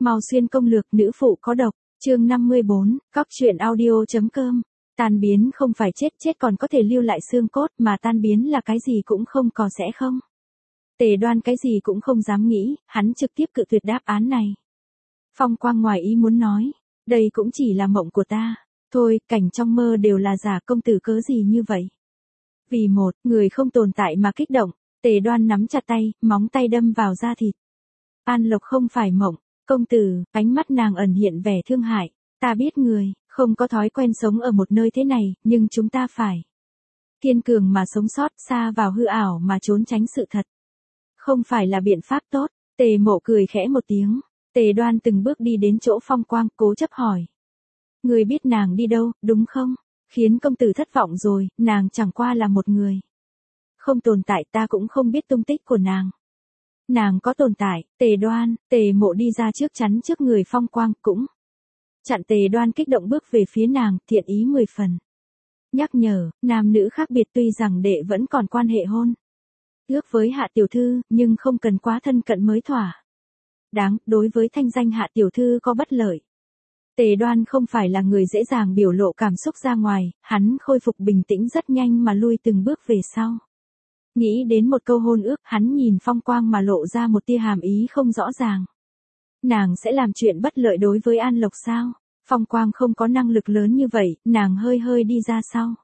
Mao Xuyên công lược nữ phụ có độc, chương 54, cóc truyện audio.com. Tan biến không phải chết, chết còn có thể lưu lại xương cốt, mà tan biến là cái gì cũng không có sẽ không. Tề Đoan cái gì cũng không dám nghĩ, hắn trực tiếp cự tuyệt đáp án này. Phong Quang ngoài ý muốn nói, đây cũng chỉ là mộng của ta, thôi, cảnh trong mơ đều là giả, công tử cớ gì như vậy. Vì một người không tồn tại mà kích động, Tề Đoan nắm chặt tay, móng tay đâm vào da thịt. An Lộc không phải mộng, công tử, ánh mắt nàng ẩn hiện vẻ thương hại, ta biết người không có thói quen sống ở một nơi thế này, nhưng chúng ta phải kiên cường mà sống sót, xa vào hư ảo mà trốn tránh sự thật. Không phải là biện pháp tốt. Tề Mộ cười khẽ một tiếng. Tề Đoan từng bước đi đến chỗ Phong Quang, cố chấp hỏi. Người biết nàng đi đâu, đúng không? Khiến công tử thất vọng rồi, nàng chẳng qua là một người không tồn tại, ta cũng không biết tung tích của nàng. Nàng có tồn tại. Tề Đoan, Tề Mộ đi ra trước chắn trước người Phong Quang, cũng chặn Tề Đoan kích động bước về phía nàng, thiện ý 10 phần. Nhắc nhở, nam nữ khác biệt, tuy rằng đệ vẫn còn quan hệ hôn ước với Hạ tiểu thư, nhưng không cần quá thân cận mới thỏa đáng, đối với thanh danh Hạ tiểu thư có bất lợi. Tề Đoan không phải là người dễ dàng biểu lộ cảm xúc ra ngoài, hắn khôi phục bình tĩnh rất nhanh mà lui từng bước về sau. Nghĩ đến một câu hôn ước, hắn nhìn Phong Quang mà lộ ra một tia hàm ý không rõ ràng. Nàng sẽ làm chuyện bất lợi đối với An Lộc sao? Phong Quang không có năng lực lớn như vậy, nàng hơi hơi đi ra sau.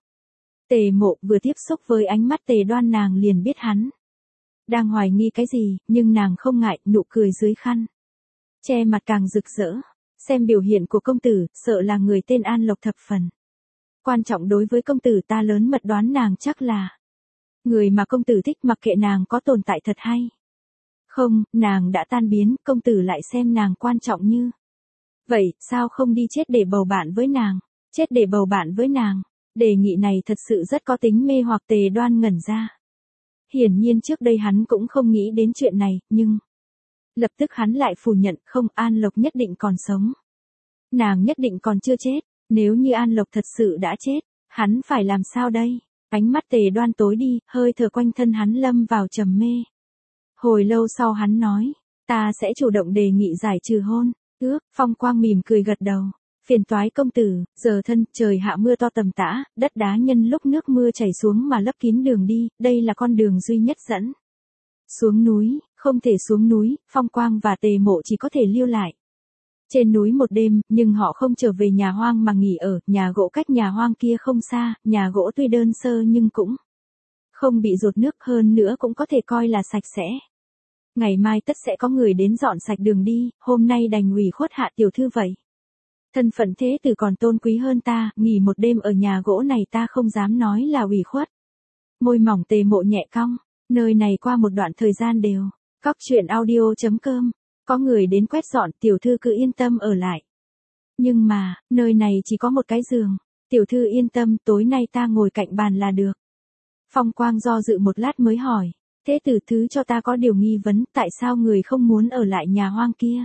Tề Mộ vừa tiếp xúc với ánh mắt Tề Đoan, nàng liền biết hắn đang hoài nghi cái gì, nhưng nàng không ngại, nụ cười dưới khăn che mặt càng rực rỡ. Xem biểu hiện của công tử, sợ là người tên An Lộc thập phần quan trọng đối với công tử, ta lớn mật đoán nàng chắc là người mà công tử thích, mặc kệ nàng có tồn tại thật hay không, nàng đã tan biến, công tử lại xem nàng quan trọng như vậy, sao không đi chết để bầu bạn với nàng? Chết để bầu bạn với nàng. Đề nghị này thật sự rất có tính mê hoặc. Tề Đoan ngẩn ra. Hiển nhiên trước đây hắn cũng không nghĩ đến chuyện này, nhưng lập tức hắn lại phủ nhận, không, An Lộc nhất định còn sống. Nàng nhất định còn chưa chết. Nếu như An Lộc thật sự đã chết, hắn phải làm sao đây? Ánh mắt Tề Đoan tối đi, hơi thở quanh thân hắn lâm vào trầm mê. Hồi lâu sau hắn nói, ta sẽ chủ động đề nghị giải trừ hôn ước. Phong Quang mỉm cười gật đầu. Phiền toái công tử, giờ thân, trời hạ mưa to tầm tã, đất đá nhân lúc nước mưa chảy xuống mà lấp kín đường đi, đây là con đường duy nhất dẫn xuống núi, không thể xuống núi. Phong Quang và Tề Mộ chỉ có thể lưu lại trên núi một đêm, nhưng họ không trở về nhà hoang mà nghỉ ở, nhà gỗ cách nhà hoang kia không xa, nhà gỗ tuy đơn sơ nhưng cũng không bị dột nước, hơn nữa cũng có thể coi là sạch sẽ. Ngày mai tất sẽ có người đến dọn sạch đường đi, hôm nay đành ủy khuất Hạ tiểu thư vậy. Thân phận thế tử còn tôn quý hơn ta, nghỉ một đêm ở nhà gỗ này ta không dám nói là ủy khuất. Môi mỏng Tề Mộ nhẹ cong, nơi này qua một đoạn thời gian đều. Cóc truyện audio.com, có người đến quét dọn, tiểu thư cứ yên tâm ở lại. Nhưng mà, nơi này chỉ có một cái giường. Tiểu thư yên tâm, tối nay ta ngồi cạnh bàn là được. Phong Quang do dự một lát mới hỏi. Thế tử thứ cho ta có điều nghi vấn, tại sao người không muốn ở lại nhà hoang kia?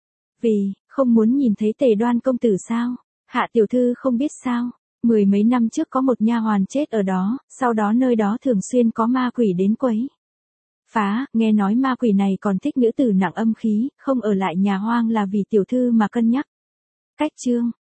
Vì không muốn nhìn thấy Tề Đoan công tử sao? Hạ tiểu thư không biết sao? 10 mấy năm trước có một nha hoàn chết ở đó, sau đó nơi đó thường xuyên có ma quỷ đến quấy phá, nghe nói ma quỷ này còn thích nữ tử nặng âm khí, không ở lại nhà hoang là vì tiểu thư mà cân nhắc cách chương.